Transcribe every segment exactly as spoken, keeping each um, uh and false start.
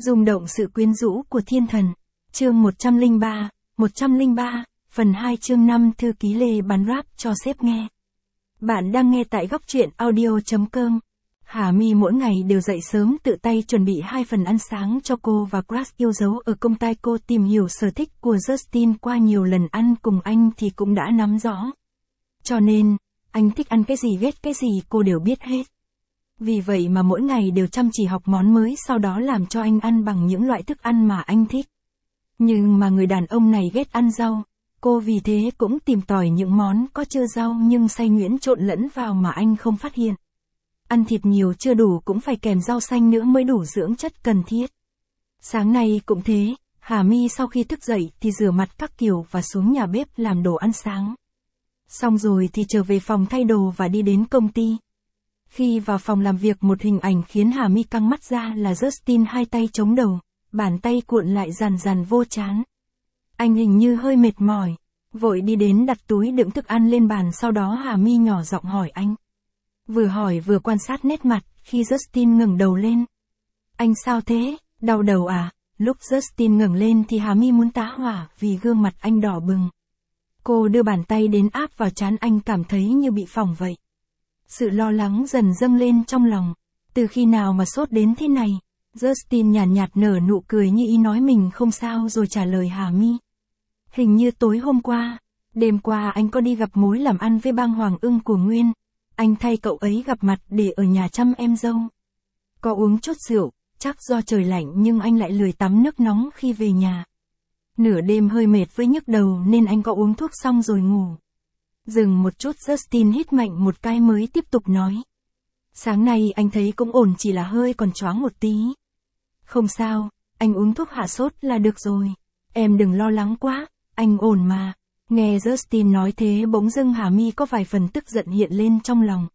Rung động sự quyến rũ của thiên thần. Chương một trăm lẻ ba, một trăm lẻ ba, phần hai chương năm thư ký Lê bán rap cho sếp nghe. Bạn đang nghe tại góc truyện audio chấm com. Hà My mỗi ngày đều dậy sớm tự tay chuẩn bị hai phần ăn sáng cho cô và Crush yêu dấu ở công ty. Cô tìm hiểu sở thích của Justin qua nhiều lần ăn cùng anh thì cũng đã nắm rõ. Cho nên, anh thích ăn cái gì ghét cái gì cô đều biết hết. Vì vậy mà mỗi ngày đều chăm chỉ học món mới sau đó làm cho anh ăn bằng những loại thức ăn mà anh thích. Nhưng mà người đàn ông này ghét ăn rau, cô vì thế cũng tìm tòi những món có chứa rau nhưng xay nhuyễn trộn lẫn vào mà anh không phát hiện. Ăn thịt nhiều chưa đủ cũng phải kèm rau xanh nữa mới đủ dưỡng chất cần thiết. Sáng nay cũng thế, Hà My sau khi thức dậy thì rửa mặt các kiểu và xuống nhà bếp làm đồ ăn sáng. Xong rồi thì trở về phòng thay đồ và đi đến công ty. Khi vào phòng làm việc một hình ảnh khiến Hà My căng mắt ra là Justin hai tay chống đầu, bàn tay cuộn lại dằn dằn vô trán. Anh hình như hơi mệt mỏi, vội đi đến đặt túi đựng thức ăn lên bàn, sau đó Hà My nhỏ giọng hỏi anh. Vừa hỏi vừa quan sát nét mặt, khi Justin ngẩng đầu lên. Anh sao thế, đau đầu à? Lúc Justin ngẩng lên thì Hà My muốn tá hỏa vì gương mặt anh đỏ bừng. Cô đưa bàn tay đến áp vào trán anh, cảm thấy như bị phỏng vậy. Sự lo lắng dần dâng lên trong lòng. Từ khi nào mà sốt đến thế này? Justin nhàn nhạt, nhạt nở nụ cười như ý nói mình không sao rồi trả lời Hà My. Hình như tối hôm qua, đêm qua anh có đi gặp mối làm ăn với bang Hoàng Ưng của Nguyên. Anh thay cậu ấy gặp mặt để ở nhà chăm em dâu. Có uống chút rượu, chắc do trời lạnh nhưng anh lại lười tắm nước nóng khi về nhà. Nửa đêm hơi mệt với nhức đầu nên anh có uống thuốc xong rồi ngủ. Dừng một chút, Justin hít mạnh một cái mới tiếp tục nói. Sáng nay anh thấy cũng ổn, chỉ là hơi còn choáng một tí. Không sao, anh uống thuốc hạ sốt là được rồi. Em đừng lo lắng quá, anh ổn mà. Nghe Justin nói thế bỗng dưng Hà My có vài phần tức giận hiện lên trong lòng.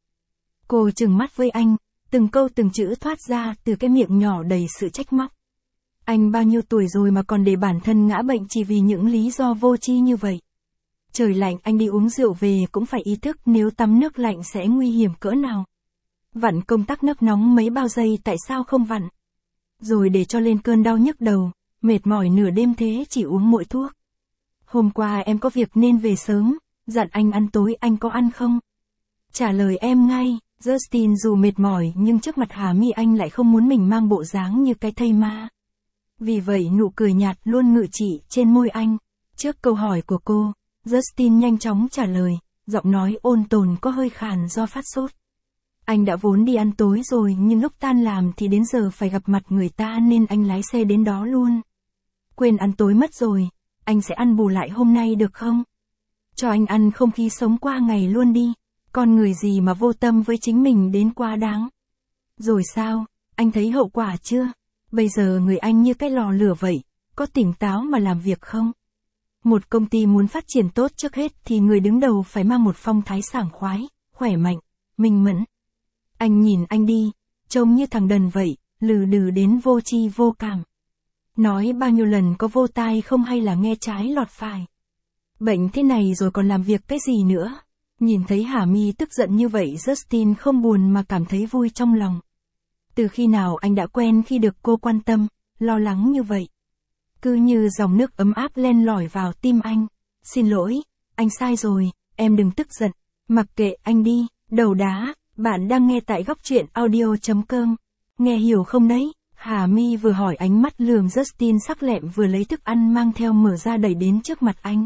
Cô trừng mắt với anh, từng câu từng chữ thoát ra từ cái miệng nhỏ đầy sự trách móc. Anh bao nhiêu tuổi rồi mà còn để bản thân ngã bệnh chỉ vì những lý do vô tri như vậy. Trời lạnh anh đi uống rượu về cũng phải ý thức nếu tắm nước lạnh sẽ nguy hiểm cỡ nào. Vặn công tắc nước nóng mấy bao giây tại sao không vặn? Rồi để cho lên cơn đau nhức đầu, mệt mỏi nửa đêm thế chỉ uống mỗi thuốc. Hôm qua em có việc nên về sớm, dặn anh ăn tối anh có ăn không? Trả lời em ngay, Justin dù mệt mỏi nhưng trước mặt Hà My anh lại không muốn mình mang bộ dáng như cái thây ma. Vì vậy nụ cười nhạt luôn ngự trị trên môi anh. Trước câu hỏi của cô, Justin nhanh chóng trả lời, giọng nói ôn tồn có hơi khàn do phát sốt. Anh đã vốn đi ăn tối rồi nhưng lúc tan làm thì đến giờ phải gặp mặt người ta nên anh lái xe đến đó luôn. Quên ăn tối mất rồi, anh sẽ ăn bù lại hôm nay được không? Cho anh ăn không khí sống qua ngày luôn đi, con người gì mà vô tâm với chính mình đến quá đáng. Rồi sao, anh thấy hậu quả chưa? Bây giờ người anh như cái lò lửa vậy, có tỉnh táo mà làm việc không? Một công ty muốn phát triển tốt trước hết thì người đứng đầu phải mang một phong thái sảng khoái, khỏe mạnh, minh mẫn. Anh nhìn anh đi, trông như thằng đần vậy, lừ đừ đến vô tri vô cảm. Nói bao nhiêu lần có vô tai không hay là nghe trái lọt phải. Bệnh thế này rồi còn làm việc cái gì nữa? Nhìn thấy Hà My tức giận như vậy, Justin không buồn mà cảm thấy vui trong lòng. Từ khi nào anh đã quen khi được cô quan tâm, lo lắng như vậy? Cứ như dòng nước ấm áp len lỏi vào tim anh. Xin lỗi, anh sai rồi, em đừng tức giận. Mặc kệ anh đi, đầu đá. Bạn đang nghe tại góc truyện audio chấm com. Nghe hiểu không đấy? Hà My vừa hỏi ánh mắt lườm Justin sắc lẹm vừa lấy thức ăn mang theo mở ra đẩy đến trước mặt anh.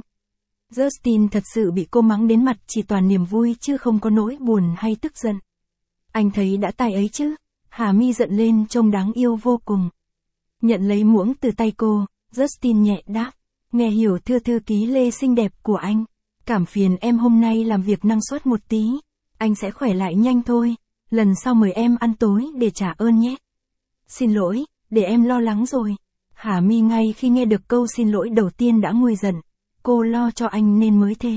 Justin thật sự bị cô mắng đến mặt chỉ toàn niềm vui chứ không có nỗi buồn hay tức giận. Anh thấy đã tài ấy chứ? Hà My giận lên trông đáng yêu vô cùng. Nhận lấy muỗng từ tay cô, Justin nhẹ đáp. Nghe hiểu thưa thư ký Lê xinh đẹp của anh. Cảm phiền em hôm nay làm việc năng suất một tí. Anh sẽ khỏe lại nhanh thôi. Lần sau mời em ăn tối để trả ơn nhé. Xin lỗi, để em lo lắng rồi. Hà My ngay khi nghe được câu xin lỗi đầu tiên đã nguôi giận. Cô lo cho anh nên mới thế.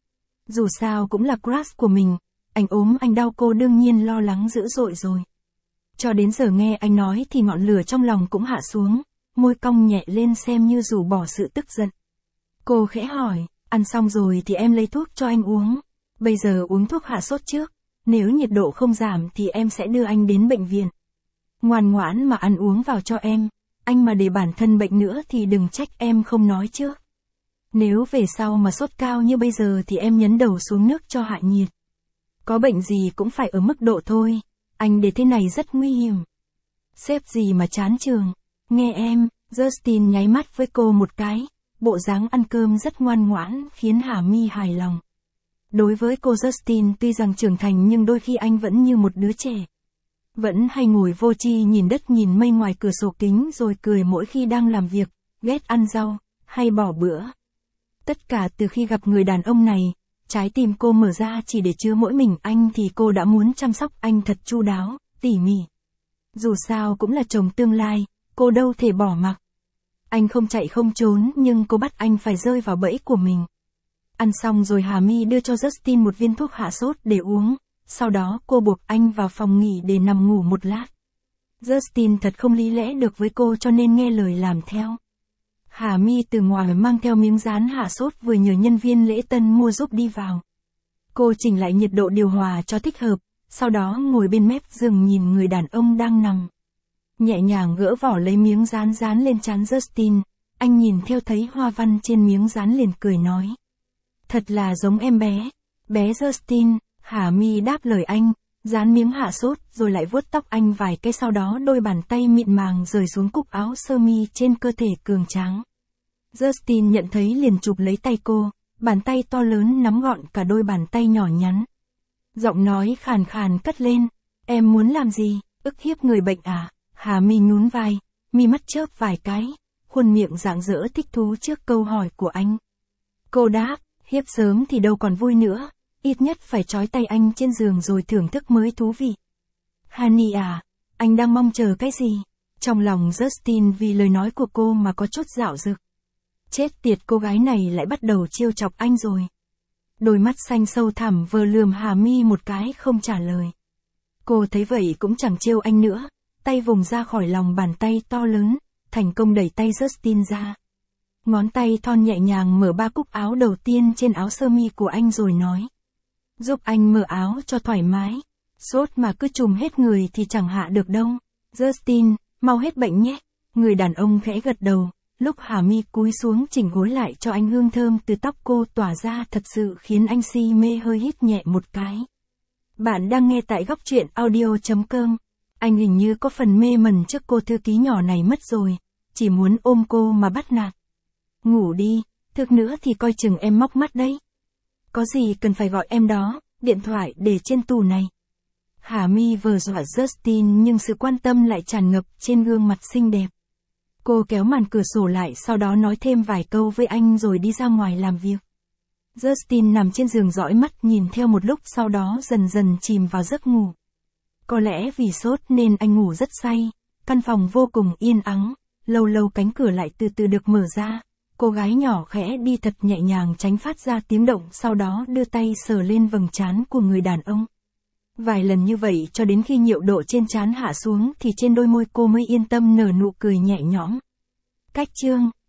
Dù sao cũng là crush của mình. Anh ốm anh đau cô đương nhiên lo lắng dữ dội rồi. Cho đến giờ nghe anh nói thì ngọn lửa trong lòng cũng hạ xuống. Môi cong nhẹ lên xem như rủ bỏ sự tức giận. Cô khẽ hỏi, ăn xong rồi thì em lấy thuốc cho anh uống. Bây giờ uống thuốc hạ sốt trước. Nếu nhiệt độ không giảm thì em sẽ đưa anh đến bệnh viện. Ngoan ngoãn mà ăn uống vào cho em. anh mà để bản thân bệnh nữa thì đừng trách em không nói trước. Nếu về sau mà sốt cao như bây giờ thì em nhấn đầu xuống nước cho hạ nhiệt. Có bệnh gì cũng phải ở mức độ thôi, anh để thế này rất nguy hiểm. Sếp gì mà chán trường, nghe em, Justin nháy mắt với cô một cái, bộ dáng ăn cơm rất ngoan ngoãn khiến Hà My hài lòng. Đối với cô Justin tuy rằng trưởng thành nhưng đôi khi anh vẫn như một đứa trẻ. Vẫn hay ngồi vô tri nhìn đất nhìn mây ngoài cửa sổ kính rồi cười mỗi khi đang làm việc, ghét ăn rau, hay bỏ bữa. Tất cả từ khi gặp người đàn ông này, trái tim cô mở ra chỉ để chứa mỗi mình anh thì cô đã muốn chăm sóc anh thật chu đáo, tỉ mỉ. Dù sao cũng là chồng tương lai, cô đâu thể bỏ mặc. Anh không chạy không trốn nhưng cô bắt anh phải rơi vào bẫy của mình. Ăn xong rồi Hà My đưa cho Justin một viên thuốc hạ sốt để uống, sau đó cô buộc anh vào phòng nghỉ để nằm ngủ một lát. Justin thật không lý lẽ được với cô cho nên nghe lời làm theo. Hà My từ ngoài mang theo miếng dán hạ sốt vừa nhờ nhân viên lễ tân mua giúp đi vào. Cô chỉnh lại nhiệt độ điều hòa cho thích hợp, sau đó ngồi bên mép giường nhìn người đàn ông đang nằm. Nhẹ nhàng gỡ vỏ lấy miếng dán dán lên trán Justin, anh nhìn theo thấy hoa văn trên miếng dán liền cười nói. Thật là giống em bé, bé Justin, Hà My đáp lời anh, dán miếng hạ sốt rồi lại vuốt tóc anh vài cái sau đó đôi bàn tay mịn màng rời xuống cúc áo sơ mi trên cơ thể cường tráng. Justin nhận thấy liền chụp lấy tay cô, bàn tay to lớn nắm gọn cả đôi bàn tay nhỏ nhắn. Giọng nói khàn khàn cất lên, em muốn làm gì, ức hiếp người bệnh à? Hà My nhún vai, mi mắt chớp vài cái, khuôn miệng rạng rỡ thích thú trước câu hỏi của anh. Cô đáp, hiếp sớm thì đâu còn vui nữa, ít nhất phải trói tay anh trên giường rồi thưởng thức mới thú vị. Honey à, anh đang mong chờ cái gì? Trong lòng Justin vì lời nói của cô mà có chút dạo dực. Chết tiệt, cô gái này lại bắt đầu trêu chọc anh rồi. Đôi mắt xanh sâu thẳm vờ lườm Hà My một cái không trả lời. Cô thấy vậy cũng chẳng trêu anh nữa, tay vùng ra khỏi lòng bàn tay to lớn, thành công đẩy tay Justin ra. Ngón tay thon nhẹ nhàng mở ba cúc áo đầu tiên trên áo sơ mi của anh rồi nói. Giúp anh mở áo cho thoải mái. Sốt mà cứ trùm hết người thì chẳng hạ được đâu. Justin, mau hết bệnh nhé. Người đàn ông khẽ gật đầu, lúc Hà My cúi xuống chỉnh gối lại cho anh, hương thơm từ tóc cô tỏa ra thật sự khiến anh si mê hơi hít nhẹ một cái. Bạn đang nghe tại góc truyện audio chấm com. Anh hình như có phần mê mẩn trước cô thư ký nhỏ này mất rồi, chỉ muốn ôm cô mà bắt nạt. Ngủ đi, thực nữa thì coi chừng em móc mắt đấy. Có gì cần phải gọi em đó, điện thoại để trên tủ này. Hà My vừa dọa Justin nhưng sự quan tâm lại tràn ngập trên gương mặt xinh đẹp. Cô kéo màn cửa sổ lại sau đó nói thêm vài câu với anh rồi đi ra ngoài làm việc. Justin nằm trên giường dõi mắt nhìn theo một lúc sau đó dần dần chìm vào giấc ngủ. Có lẽ vì sốt nên anh ngủ rất say, căn phòng vô cùng yên ắng, lâu lâu cánh cửa lại từ từ được mở ra. Cô gái nhỏ khẽ đi thật nhẹ nhàng tránh phát ra tiếng động sau đó đưa tay sờ lên vầng trán của người đàn ông. Vài lần như vậy cho đến khi nhiệt độ trên trán hạ xuống thì trên đôi môi cô mới yên tâm nở nụ cười nhẹ nhõm. Cách chương